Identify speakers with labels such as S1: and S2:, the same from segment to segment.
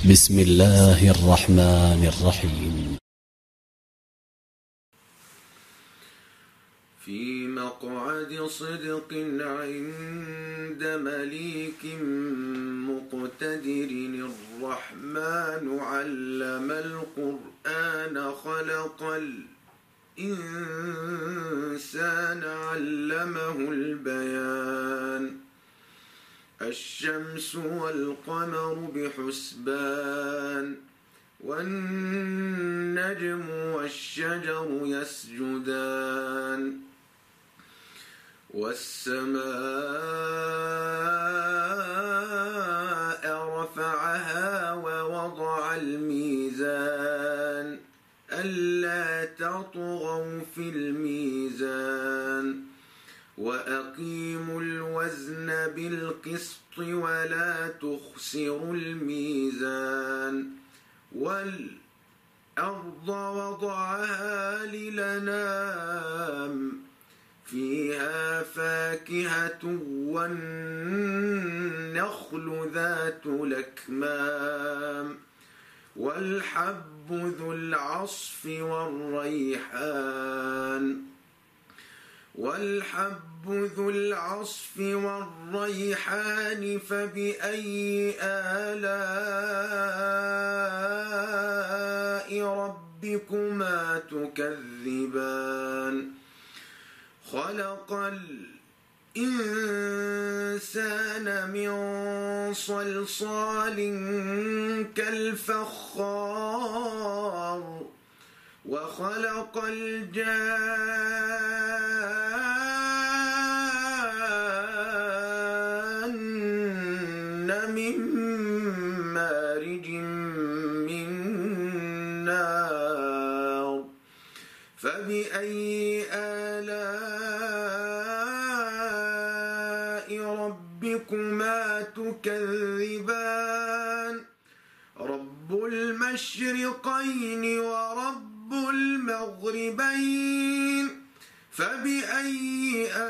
S1: بسم الله الرحمن الرحيم.
S2: في مقعد صدق عند مليك مقتدر. الرحمن علم القرآن خلق الإنسان علمه البيان. الشمس والقمر بحسبان والنجم والشجر يسجدان والسماء رفعها ووضع الميزان ألا تطغوا في الميزان وأقيموا الوزن بالقسط ولا تخسروا الميزان والأرض وضعها للأنام فيها فاكهة والنخل ذات الأكمام والحب ذو العصف والريحان فبأي آلاء ربكما تكذبان. خلق الإنسان من صلصال كالفخار وخلق الجان من مارج من نار فبأي آلاء ربكما تكذبان. رب المشرقين ورب المغربين فبأي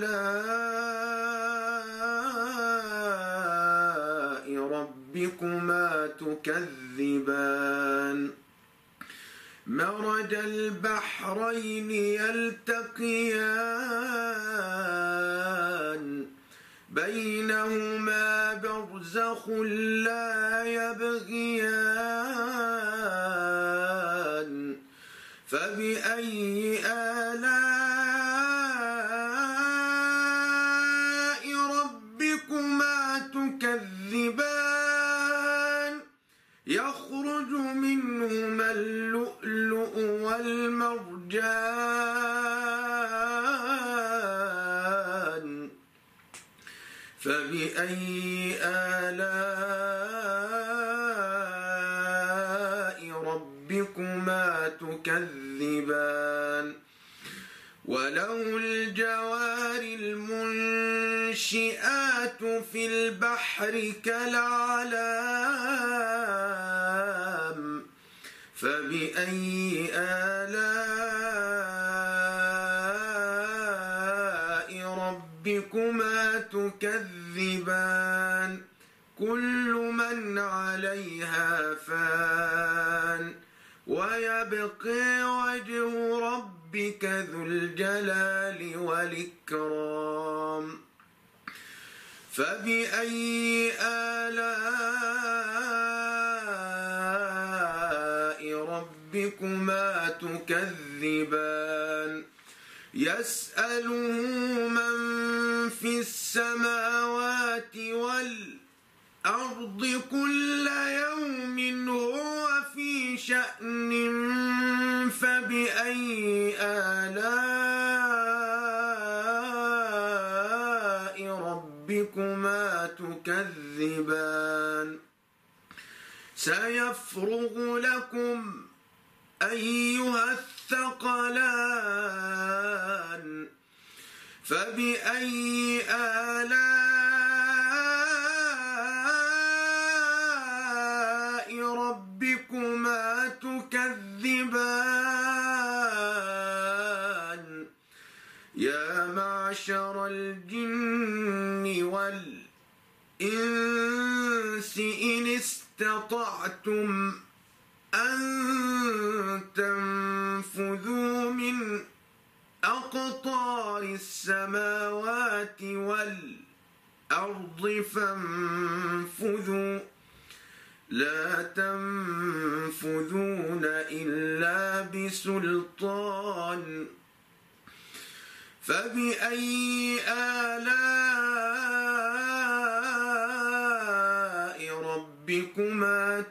S2: آلاء ربكما تكذبان. مرج البحرين يلتقيان بينهما برزخ لا يبغيان فبأي آلاء ربكما تكذبان. يخرج منهما اللؤلؤ والمرجان فبأي آلاء ربكما تكذبان. وله الجوار المنشآت في البحر كالأعلام فبأي آلاء ربكما تكذبان. كل من عليها فان ويبقى وجه ربك ذو الجلال والإكرام فبأي آلاء ربكما تكذبان. يسأله من في السماوات والأرض كل يوم هو في شأن فبأي آلاء ربكما تكذبان. سيفرغ لكم أيها الثقلان فبأي آلاء ربكما تكذبان. يا معشر الجن والإنس إن استطعتم استطعتم أن تنفذوا من أقطار السماوات والأرض فانفذوا لا تنفذون إلا بسلطان فبأي آلاء ربكما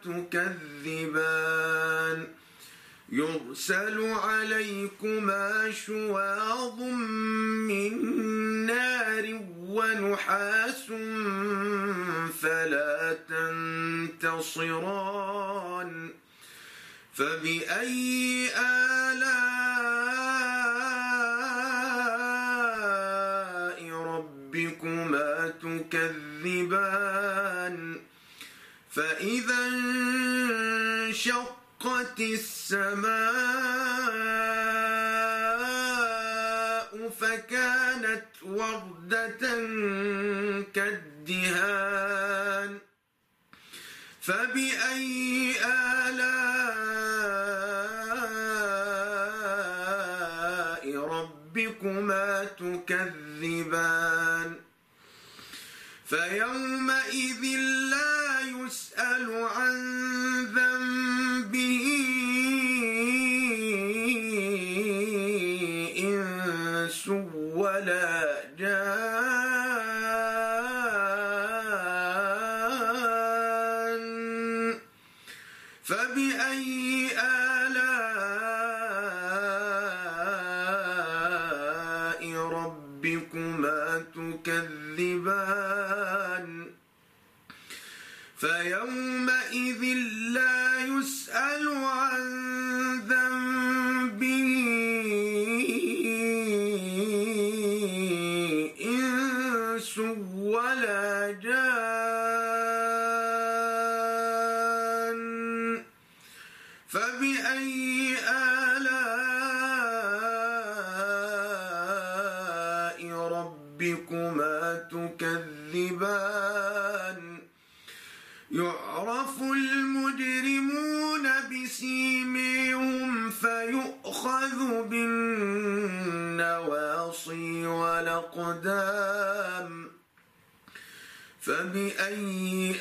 S2: تكذبان يرسل عليكما شواظ من نار ونحاس فلا تنتصران فبأي آلاء ربكما تكذبان فإذا انشقت السماء فكانت وردة كالدهان فبأي آلاء ربكما تكذبان فيومئذ لا يسأل عن ذنبه إنس ولا جان فبأي آلاء ربكما تكذبان فيومئذ لا يسأل عن ذنبه إنس ولا جان فبأي آلاء ربكما تكذبان يعرف المجرمون بسيميهم فيؤخذ بالنواصي والأقدام فبأي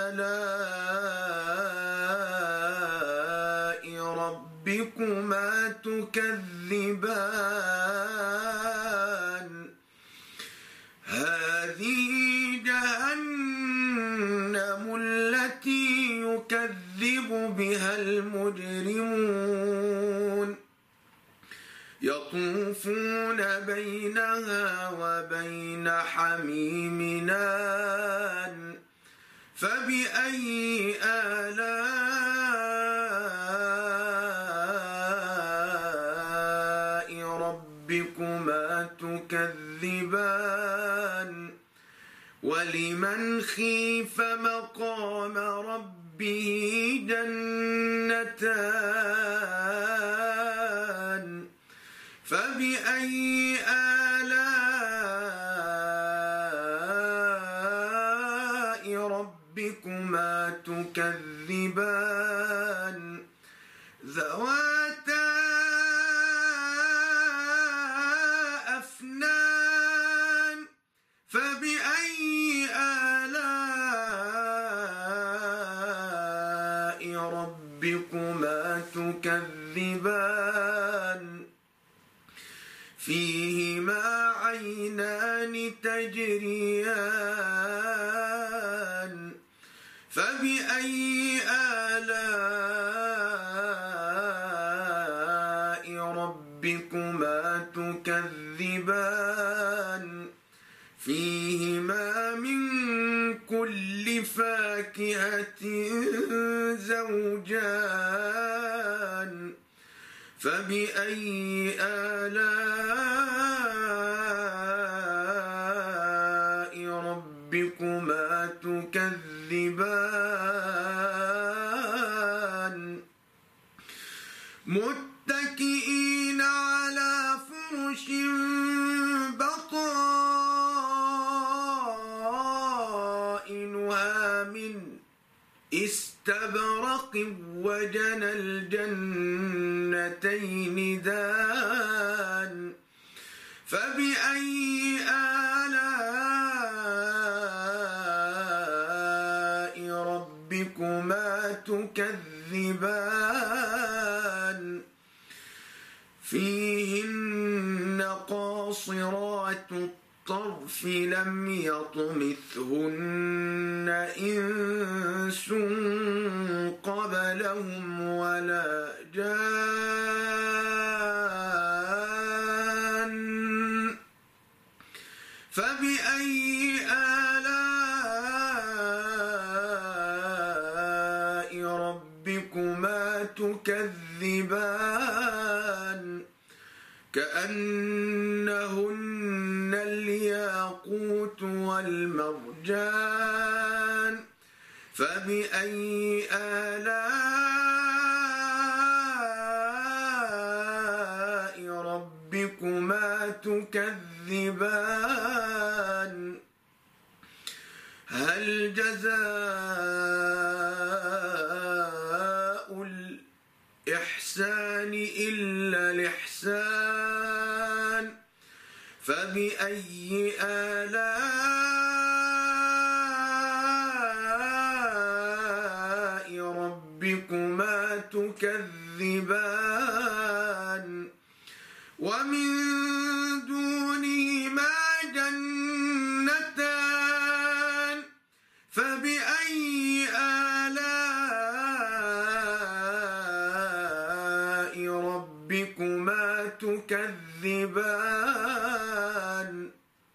S2: آلاء ربكما تكذبان هذه جهنم التي يكذب بها المجرمون يطوفون بينها وبين حميم آن فبأي آلاء ربكما تكذبان ولمن خيف مقام ربه جنتان فبأي آلاء ربكما تكذبان ذواتا أفنان فبأي آلاء ربكما تكذبان فيهما عينان تجريان فبأي آلاء ربكما تكذبان فيهما من كل فاكهة زوجان فبأي آلاء ربكما تكذبان متكئين على فرش بطائنها من استبرق مستبرق وجنى الجنتين دان فبأي آلاء ربكما تكذبان فيهن قاصرات الطرف لم يطمثهن إنس قبلهم ولا جان فبأي آلاء ربكما تكذبان كأنهن الياقوت والمرجان فبأي آلاء ربكما تكذبان هل جزاء الإحسان إلا الإحسان فبأي آلاء ربكما تكذبان ومن دونهما جنتان فبأي آلاء ربكما تكذبان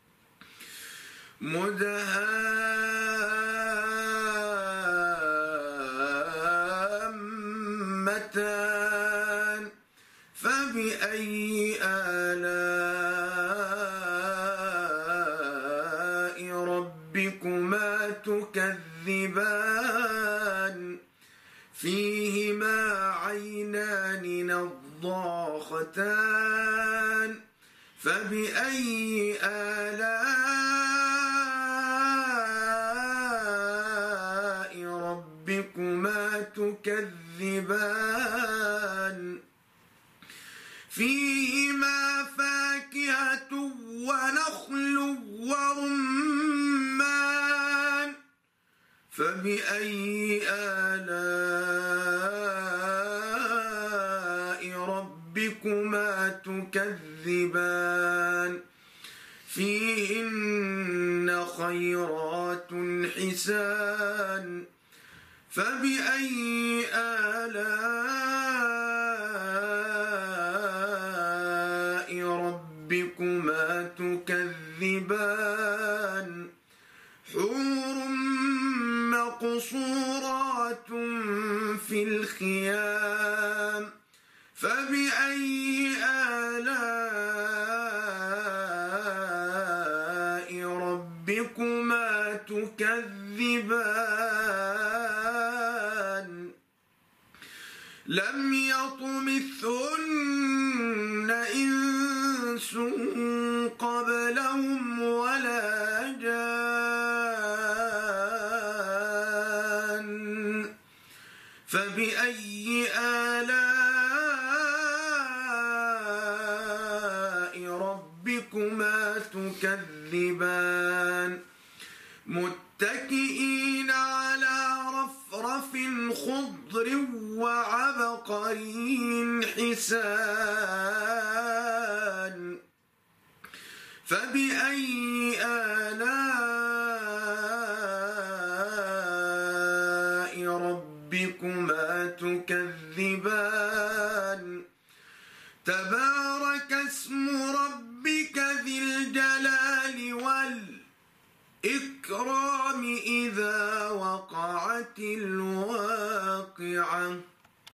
S2: مدهامتان فبأي آلاء ربكما تكذبان فيهما عينان نضاختان فبأي آلاء ربكما تكذبان فيهما فاكهة ونخل ورمان فبأي آلاء ربكما تكذبان فيهن خيرات حسان فبأي آلاء ربكما تكذبان حور مقصورات في الخيام فبأي آلاء ربكما تكذبان لم يطمثهن إنس قبلهم ولا جان فبأي آلاء ربكما تكذبان متكئين على رفرف خضر وعبقري حسان فبأي آلاء ربكما تكذبان تبارك اسم ربك ذي الجلال والإكرام إذا وقعت الواقعة